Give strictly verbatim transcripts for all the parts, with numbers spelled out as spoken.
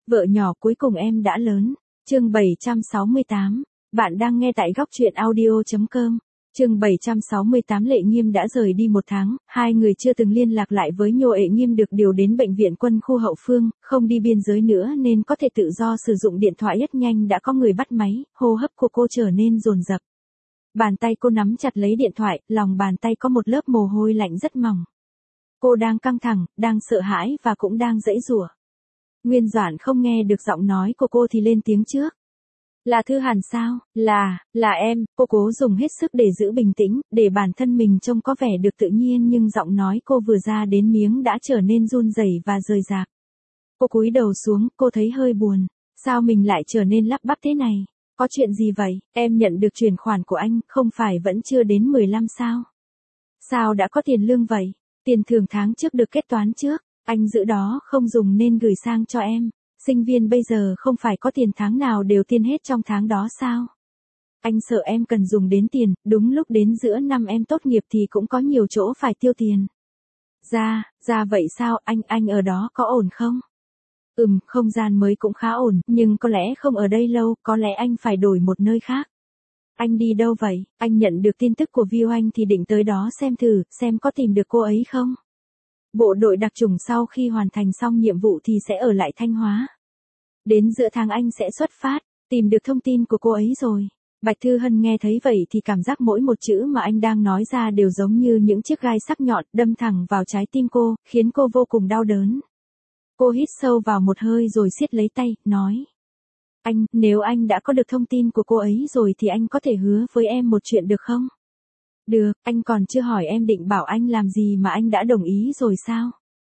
Vợ nhỏ cuối cùng em đã lớn. Chương bảy trăm sáu mươi tám. Bạn đang nghe tại góc truyện audio chấm com. Chương bảy trăm sáu mươi tám. Lệ Nghiêm đã rời đi một tháng, hai người chưa từng liên lạc lại với Nhô. Lệ Nghiêm được điều đến bệnh viện quân khu hậu phương, không đi biên giới nữa nên có thể tự do sử dụng điện thoại. Rất nhanh đã có người bắt máy, hô hấp của cô trở nên dồn dập. Bàn tay cô nắm chặt lấy điện thoại, lòng bàn tay có một lớp mồ hôi lạnh rất mỏng. Cô đang căng thẳng, đang sợ hãi và cũng đang giãy giụa. Nguyên Doãn không nghe được giọng nói của cô thì lên tiếng trước. Là Thư Hàn sao? Là, là em. Cô cố dùng hết sức để giữ bình tĩnh, để bản thân mình trông có vẻ được tự nhiên, nhưng giọng nói cô vừa ra đến miếng đã trở nên run rẩy và rời rạc. Cô cúi đầu xuống, cô thấy hơi buồn. Sao mình lại trở nên lắp bắp thế này? Có chuyện gì vậy? Em nhận được chuyển khoản của anh, không phải vẫn chưa đến mười lăm sao? Sao đã có tiền lương vậy? Tiền thưởng tháng trước được kết toán trước, anh giữ đó không dùng nên gửi sang cho em. Sinh viên bây giờ không phải có tiền tháng nào đều tiêu hết trong tháng đó sao? Anh sợ em cần dùng đến tiền, đúng lúc đến giữa năm em tốt nghiệp thì cũng có nhiều chỗ phải tiêu tiền. Ra, ra vậy sao, anh, anh ở đó có ổn không? Ừm, không gian mới cũng khá ổn, nhưng có lẽ không ở đây lâu, có lẽ anh phải đổi một nơi khác. Anh đi đâu vậy? Anh nhận được tin tức của Viu Anh thì định tới đó xem thử, xem có tìm được cô ấy không? Bộ đội đặc chủng sau khi hoàn thành xong nhiệm vụ thì sẽ ở lại Thanh Hóa. Đến giữa tháng anh sẽ xuất phát, tìm được thông tin của cô ấy rồi. Bạch Thư Hân nghe thấy vậy thì cảm giác mỗi một chữ mà anh đang nói ra đều giống như những chiếc gai sắc nhọn đâm thẳng vào trái tim cô, khiến cô vô cùng đau đớn. Cô hít sâu vào một hơi rồi siết lấy tay, nói. Anh, nếu anh đã có được thông tin của cô ấy rồi thì anh có thể hứa với em một chuyện được không? Được, anh còn chưa hỏi em định bảo anh làm gì mà anh đã đồng ý rồi sao?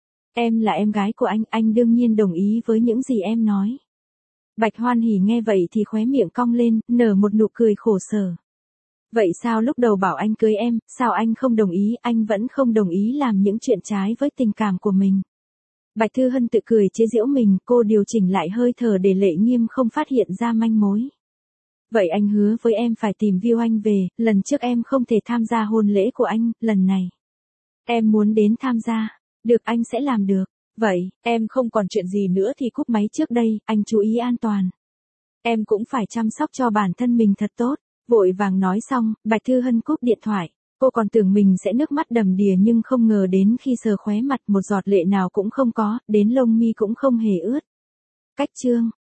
Em là em gái của anh, anh đương nhiên đồng ý với những gì em nói. Bạch Hoan Hỉ nghe vậy thì khóe miệng cong lên, nở một nụ cười khổ sở. Vậy sao lúc đầu bảo anh cưới em, sao anh không đồng ý, anh vẫn không đồng ý làm những chuyện trái với tình cảm của mình. Bạch Thư Hân tự cười chế giễu mình, cô điều chỉnh lại hơi thở để Lệ Nghiêm không phát hiện ra manh mối. Vậy anh hứa với em phải tìm Viu Anh về, lần trước em không thể tham gia hôn lễ của anh, lần này em muốn đến tham gia. Được, anh sẽ làm được. Vậy, em không còn chuyện gì nữa thì cúp máy trước đây, anh chú ý an toàn. Em cũng phải chăm sóc cho bản thân mình thật tốt. Vội vàng nói xong, Bạch Thư Hân cúp điện thoại. Cô còn tưởng mình sẽ nước mắt đầm đìa nhưng không ngờ đến khi sờ khóe mặt một giọt lệ nào cũng không có, đến lông mi cũng không hề ướt. Cách chương